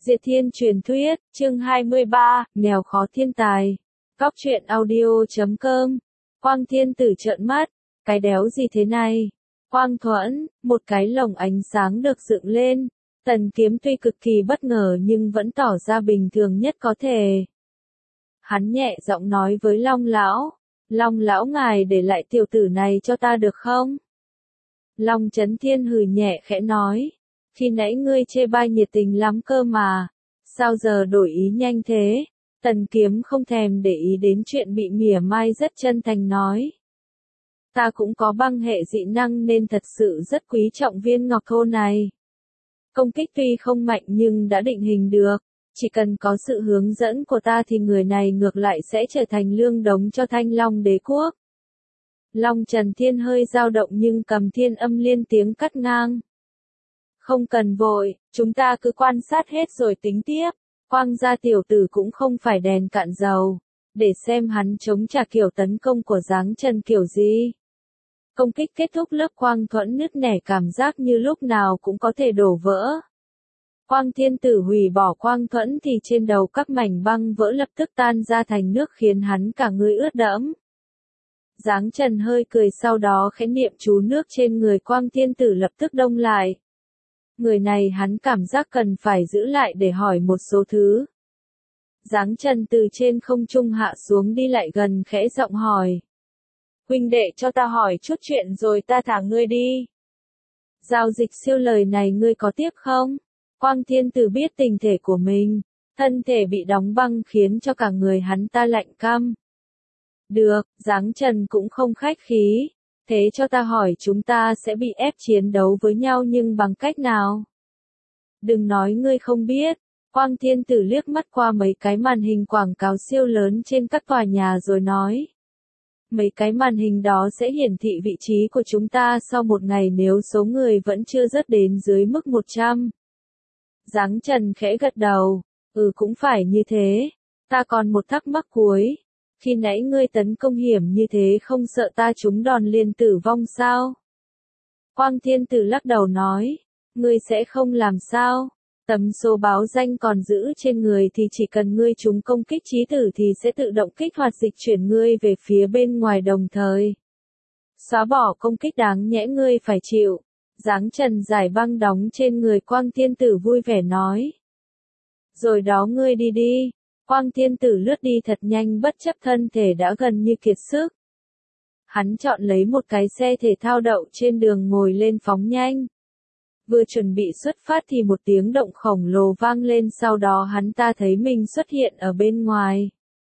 Diệt Thiên truyền thuyết, chương 23, nghèo khó thiên tài. Góc truyện audio.com. Quang Thiên Tử trợn mắt, cái đéo gì thế này? Quang Thuẫn, một cái lồng ánh sáng được dựng lên. Tần Kiếm tuy cực kỳ bất ngờ nhưng vẫn tỏ ra bình thường nhất có thể. Hắn nhẹ giọng nói với Long Lão. Long Lão ngài để lại tiểu tử này cho ta được không? Long Chấn Thiên hừ nhẹ khẽ nói. Khi nãy ngươi chê bai nhiệt tình lắm cơ mà. Sao giờ đổi ý nhanh thế? Tần Kiếm không thèm để ý đến chuyện bị mỉa mai, rất chân thành nói. Ta cũng có băng hệ dị năng nên thật sự rất quý trọng viên ngọc thô này. Công kích tuy không mạnh nhưng đã định hình được. Chỉ cần có sự hướng dẫn của ta thì người này ngược lại sẽ trở thành lương đống cho Thanh Long đế quốc. Long Trần Thiên hơi dao động nhưng Cầm Thiên Âm liên tiếng cắt ngang. Không cần vội, chúng ta cứ quan sát hết rồi tính tiếp. Quang gia tiểu tử cũng không phải đèn cạn dầu. Để xem hắn chống trả kiểu tấn công của Giáng Trần kiểu gì. Công kích kết thúc, lớp quang thuẫn nứt nẻ, cảm giác như lúc nào cũng có thể đổ vỡ. Quang Thiên Tử hủy bỏ quang thuẫn thì trên đầu các mảnh băng vỡ lập tức tan ra thành nước khiến hắn cả người ướt đẫm. Giáng Trần hơi cười, sau đó khẽ niệm chú, nước trên người Quang Thiên Tử lập tức đông lại. Người này hắn cảm giác cần phải giữ lại để hỏi một số thứ. Giáng Trần từ trên không trung hạ xuống, đi lại gần khẽ giọng hỏi. Huynh đệ, cho ta hỏi chút chuyện rồi ta thả ngươi đi. Giao dịch siêu lời này ngươi có tiếp không? Quang Thiên Tử biết tình thể của mình, thân thể bị đóng băng khiến cho cả người hắn ta lạnh căm. Được, Giáng Trần cũng không khách khí. Thế cho ta hỏi, chúng ta sẽ bị ép chiến đấu với nhau nhưng bằng cách nào? Đừng nói ngươi không biết. Quang Thiên Tử liếc mắt qua mấy cái màn hình quảng cáo siêu lớn trên các tòa nhà rồi nói. Mấy cái màn hình đó sẽ hiển thị vị trí của chúng ta sau một ngày nếu số người vẫn chưa rớt đến dưới mức 100. Giáng Trần khẽ gật đầu. Cũng phải như thế. Ta còn một thắc mắc cuối. Khi nãy ngươi tấn công hiểm như thế không sợ ta trúng đòn liền tử vong sao? Quang Thiên Tử lắc đầu nói. Ngươi sẽ không làm sao? Tấm số báo danh còn giữ trên người thì chỉ cần ngươi trúng công kích chí tử thì sẽ tự động kích hoạt dịch chuyển ngươi về phía bên ngoài, đồng thời xóa bỏ công kích đáng nhẽ ngươi phải chịu. Giáng Trần giải băng đóng trên người Quang Thiên Tử vui vẻ nói. Rồi đó, ngươi đi đi. Quang Thiên Tử lướt đi thật nhanh bất chấp thân thể đã gần như kiệt sức. Hắn chọn lấy một cái xe thể thao đậu trên đường ngồi lên phóng nhanh. Vừa chuẩn bị xuất phát thì một tiếng động khổng lồ vang lên, sau đó hắn ta thấy mình xuất hiện ở bên ngoài.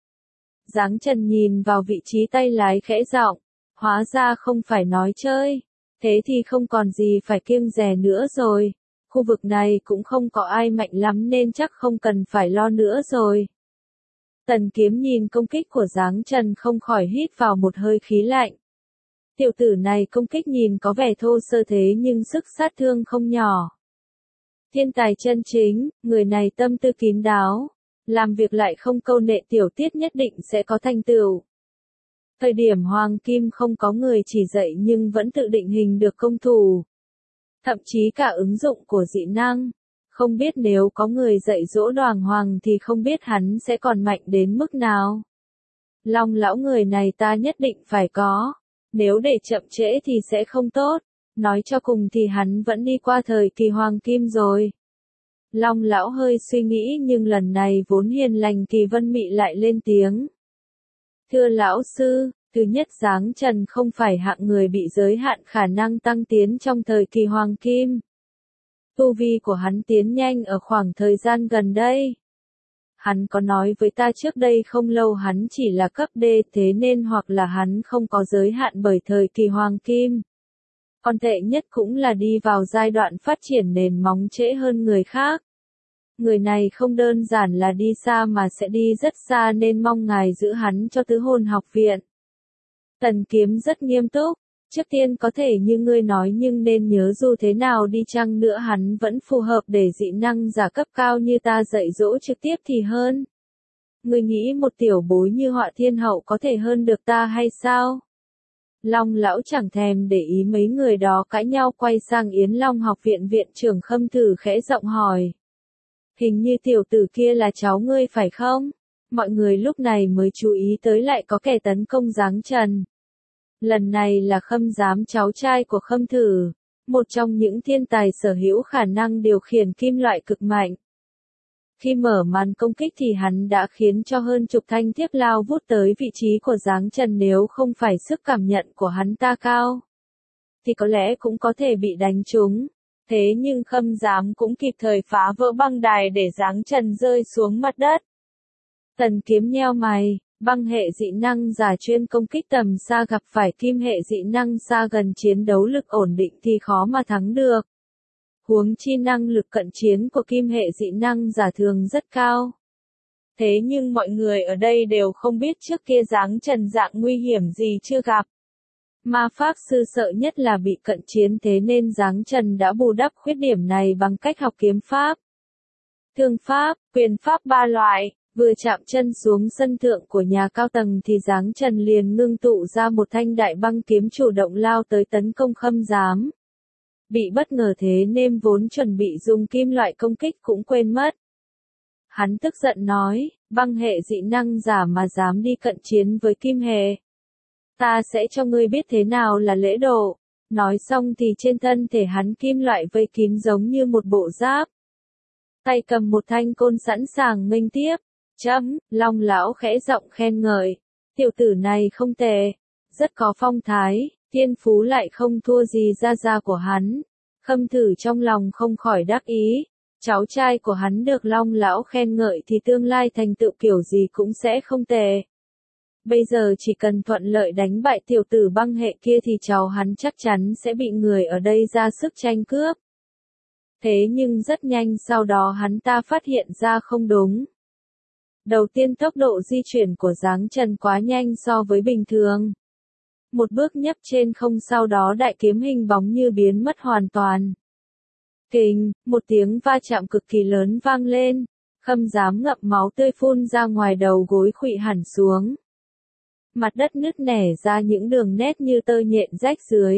Giáng Trần nhìn vào vị trí tay lái khẽ giọng. Hóa ra không phải nói chơi. Thế thì không còn gì phải kiêng dè nữa rồi. Khu vực này cũng không có ai mạnh lắm nên chắc không cần phải lo nữa rồi. Tần Kiếm nhìn công kích của Giáng Trần không khỏi hít vào một hơi khí lạnh. Tiểu tử này công kích nhìn có vẻ thô sơ thế nhưng sức sát thương không nhỏ. Thiên tài chân chính, người này tâm tư kín đáo, làm việc lại không câu nệ tiểu tiết, nhất định sẽ có thành tựu. Thời điểm Hoàng Kim không có người chỉ dạy nhưng vẫn tự định hình được công thủ. Thậm chí cả ứng dụng của dị năng. Không biết nếu có người dạy dỗ Đoàn Hoàng thì không biết hắn sẽ còn mạnh đến mức nào. Long Lão người này ta nhất định phải có. Nếu để chậm trễ thì sẽ không tốt. Nói cho cùng thì hắn vẫn đi qua thời kỳ Hoàng Kim rồi. Long Lão hơi suy nghĩ nhưng lần này vốn hiền lành Kỳ Vân Mị lại lên tiếng. Thưa Lão Sư, thứ nhất, Giáng Trần không phải hạng người bị giới hạn khả năng tăng tiến trong thời kỳ Hoàng Kim. Tu vi của hắn tiến nhanh ở khoảng thời gian gần đây. Hắn có nói với ta trước đây không lâu hắn chỉ là cấp D, thế nên hoặc là hắn không có giới hạn bởi thời kỳ Hoàng Kim. Còn tệ nhất cũng là đi vào giai đoạn phát triển nền móng trễ hơn người khác. Người này không đơn giản là đi xa mà sẽ đi rất xa nên mong ngài giữ hắn cho Tứ Hồn học viện. Tần Kiếm rất nghiêm túc. Trước tiên có thể như ngươi nói nhưng nên nhớ dù thế nào đi chăng nữa hắn vẫn phù hợp để dị năng giả cấp cao như ta dạy dỗ trực tiếp thì hơn. Ngươi nghĩ một tiểu bối như Họa Thiên Hậu có thể hơn được ta hay sao? Long Lão chẳng thèm để ý mấy người đó cãi nhau, quay sang Yến Long học viện viện trưởng Khâm Thử khẽ giọng hỏi. Hình như tiểu tử kia là cháu ngươi phải không? Mọi người lúc này mới chú ý tới lại có kẻ tấn công Giáng Trần. Lần này là Khâm Giám, cháu trai của Khâm Thử, một trong những thiên tài sở hữu khả năng điều khiển kim loại cực mạnh. Khi mở màn công kích thì hắn đã khiến cho hơn chục thanh thiếp lao vút tới vị trí của Giáng Trần, nếu không phải sức cảm nhận của hắn ta cao, thì có lẽ cũng có thể bị đánh trúng. Thế nhưng Khâm Giám cũng kịp thời phá vỡ băng đài để Giáng Trần rơi xuống mặt đất. Tần Kiếm nheo mày, băng hệ dị năng giả chuyên công kích tầm xa gặp phải kim hệ dị năng xa gần, chiến đấu lực ổn định thì khó mà thắng được. Huống chi năng lực cận chiến của kim hệ dị năng giả thường rất cao. Thế nhưng mọi người ở đây đều không biết trước kia Giáng Trần dạng nguy hiểm gì chưa gặp. Ma Pháp Sư sợ nhất là bị cận chiến, thế nên Giáng Trần đã bù đắp khuyết điểm này bằng cách học kiếm pháp, thương pháp, quyền pháp ba loại. Vừa chạm chân xuống sân thượng của nhà cao tầng thì Giáng Trần liền ngưng tụ ra một thanh đại băng kiếm, chủ động lao tới tấn công Khâm Giám. Bị bất ngờ thế nên vốn chuẩn bị dùng kim loại công kích cũng quên mất. Hắn tức giận nói, băng hệ dị năng giả mà dám đi cận chiến với kim hệ, ta sẽ cho ngươi biết thế nào là lễ độ. Nói xong thì trên thân thể hắn kim loại vây kín giống như một bộ giáp. Tay cầm một thanh côn sẵn sàng nghênh tiếp. Long lão khẽ giọng khen ngợi. Tiểu tử này không tệ, rất có phong thái, thiên phú lại không thua gì gia gia của hắn. Khâm Thử trong lòng không khỏi đắc ý. Cháu trai của hắn được Long lão khen ngợi thì tương lai thành tựu kiểu gì cũng sẽ không tệ. Bây giờ chỉ cần thuận lợi đánh bại tiểu tử băng hệ kia thì cháu hắn chắc chắn sẽ bị người ở đây ra sức tranh cướp. Thế nhưng rất nhanh sau đó hắn ta phát hiện ra không đúng. Đầu tiên tốc độ di chuyển của Giáng Trần quá nhanh so với bình thường. Một bước nhấp trên không, sau đó đại kiếm hình bóng như biến mất hoàn toàn. Kình, một tiếng va chạm cực kỳ lớn vang lên. Khâm Giám ngậm máu tươi phun ra ngoài, đầu gối khuỵu hẳn xuống. Mặt đất nứt nẻ ra những đường nét như tơ nhện rách dưới.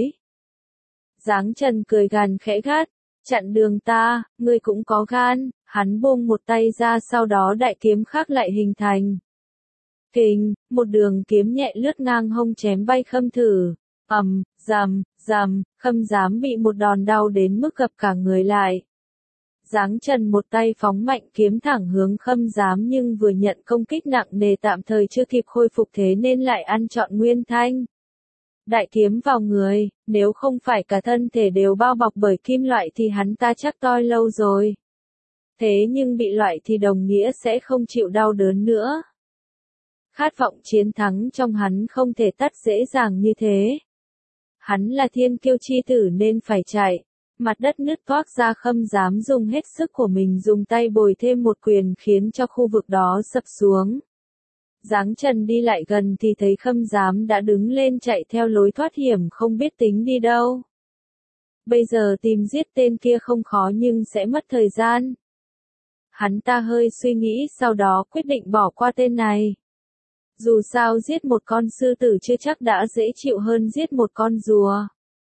Giáng Trần cười gằn khẽ gắt, chặn đường ta, ngươi cũng có gan. Hắn buông một tay ra, sau đó đại kiếm khác lại hình thành. Kình, một đường kiếm nhẹ lướt ngang hông chém bay Khâm Thử. Rầm, Khâm Giám bị một đòn đau đến mức gập cả người lại. Giáng Trần một tay phóng mạnh kiếm thẳng hướng Khâm Giám, nhưng vừa nhận công kích nặng nề tạm thời chưa kịp khôi phục, thế nên lại ăn trọn nguyên thanh. Đại kiếm vào người, nếu không phải cả thân thể đều bao bọc bởi kim loại thì hắn ta chắc toi lâu rồi. Thế nhưng bị loại thì đồng nghĩa sẽ không chịu đau đớn nữa. Khát vọng chiến thắng trong hắn không thể tắt dễ dàng như thế. Hắn là thiên kiêu chi tử nên phải chạy. Mặt đất nứt toác ra, Khâm Giám dùng hết sức của mình, dùng tay bồi thêm một quyền khiến cho khu vực đó sập xuống. Giáng Trần đi lại gần thì thấy Khâm Giám đã đứng lên chạy theo lối thoát hiểm, không biết tính đi đâu. Bây giờ tìm giết tên kia không khó nhưng sẽ mất thời gian. Hắn ta hơi suy nghĩ, sau đó quyết định bỏ qua tên này. Dù sao giết một con sư tử chưa chắc đã dễ chịu hơn giết một con rùa.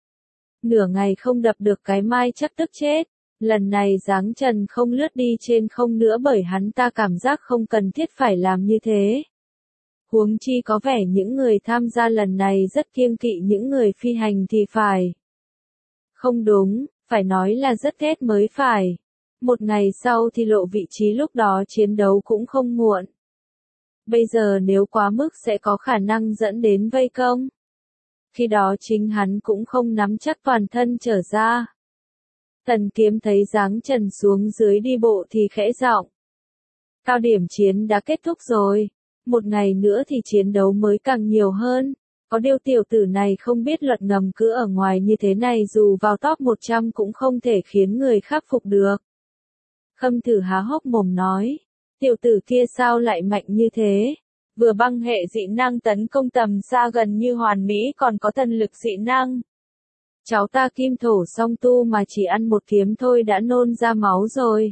Nửa ngày không đập được cái mai chắc tức chết. Lần này Giáng Trần không lướt đi trên không nữa bởi hắn ta cảm giác không cần thiết phải làm như thế. Huống chi có vẻ những người tham gia lần này rất kiêng kỵ những người phi hành thì phải. Không đúng, phải nói là rất ghét mới phải. Một ngày sau thì lộ vị trí, lúc đó chiến đấu cũng không muộn. Bây giờ nếu quá mức sẽ có khả năng dẫn đến vây công. Khi đó chính hắn cũng không nắm chắc toàn thân trở ra. Tần Kiếm thấy Giáng Trần xuống dưới đi bộ thì khẽ giọng. Cao điểm chiến đã kết thúc rồi. Một ngày nữa thì chiến đấu mới càng nhiều hơn. Có điều tiểu tử này không biết luật ngầm, cứ ở ngoài như thế này dù vào top 100 cũng không thể khiến người khắc phục được. Khâm Thử há hốc mồm nói. Tiểu tử kia sao lại mạnh như thế? Vừa băng hệ dị năng tấn công tầm xa gần như hoàn mỹ, còn có thần lực dị năng. Cháu ta kim thổ song tu mà chỉ ăn một kiếm thôi đã nôn ra máu rồi.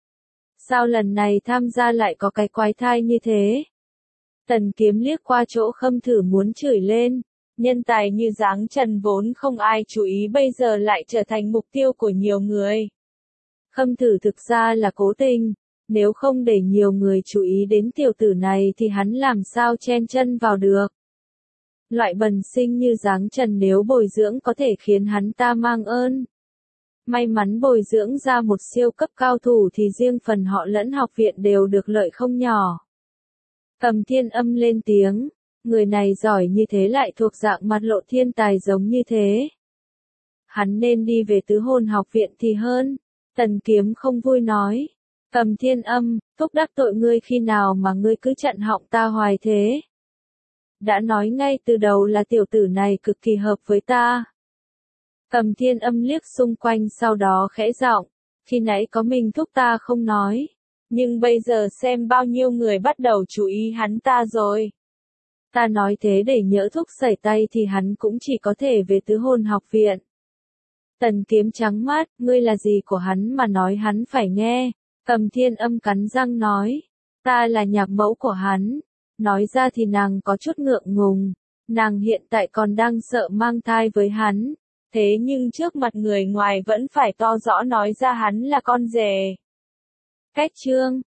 Sao lần này tham gia lại có cái quái thai như thế? Tần Kiếm liếc qua chỗ Khâm Thử muốn chửi lên. Nhân tài như Giáng Trần vốn không ai chú ý, bây giờ lại trở thành mục tiêu của nhiều người. Khâm Thử thực ra là cố tình. Nếu không để nhiều người chú ý đến tiểu tử này thì hắn làm sao chen chân vào được. Loại bần sinh như dáng Trần nếu bồi dưỡng có thể khiến hắn ta mang ơn. May mắn bồi dưỡng ra một siêu cấp cao thủ thì riêng phần họ lẫn học viện đều được lợi không nhỏ. Cầm Thiên Âm lên tiếng, người này giỏi như thế lại thuộc dạng mặt lộ thiên tài giống như thế. Hắn nên đi về Tứ Hồn học viện thì hơn. Tần Kiếm không vui nói. Cầm Thiên Âm, thúc đắc tội ngươi khi nào mà ngươi cứ chặn họng ta hoài thế. Đã nói ngay từ đầu là tiểu tử này cực kỳ hợp với ta. Cầm Thiên Âm liếc xung quanh sau đó khẽ giọng, khi nãy có mình thúc ta không nói. Nhưng bây giờ xem bao nhiêu người bắt đầu chú ý hắn ta rồi. Ta nói thế để nhỡ thúc sẩy tay thì hắn cũng chỉ có thể về Tứ Hồn học viện. Tần Kiếm trắng mắt, ngươi là gì của hắn mà nói hắn phải nghe. Cầm Thiên Âm cắn răng nói, ta là nhạc mẫu của hắn. Nói ra thì nàng có chút ngượng ngùng, nàng hiện tại còn đang sợ mang thai với hắn. Thế nhưng trước mặt người ngoài vẫn phải to rõ nói ra hắn là con rể. Cách chương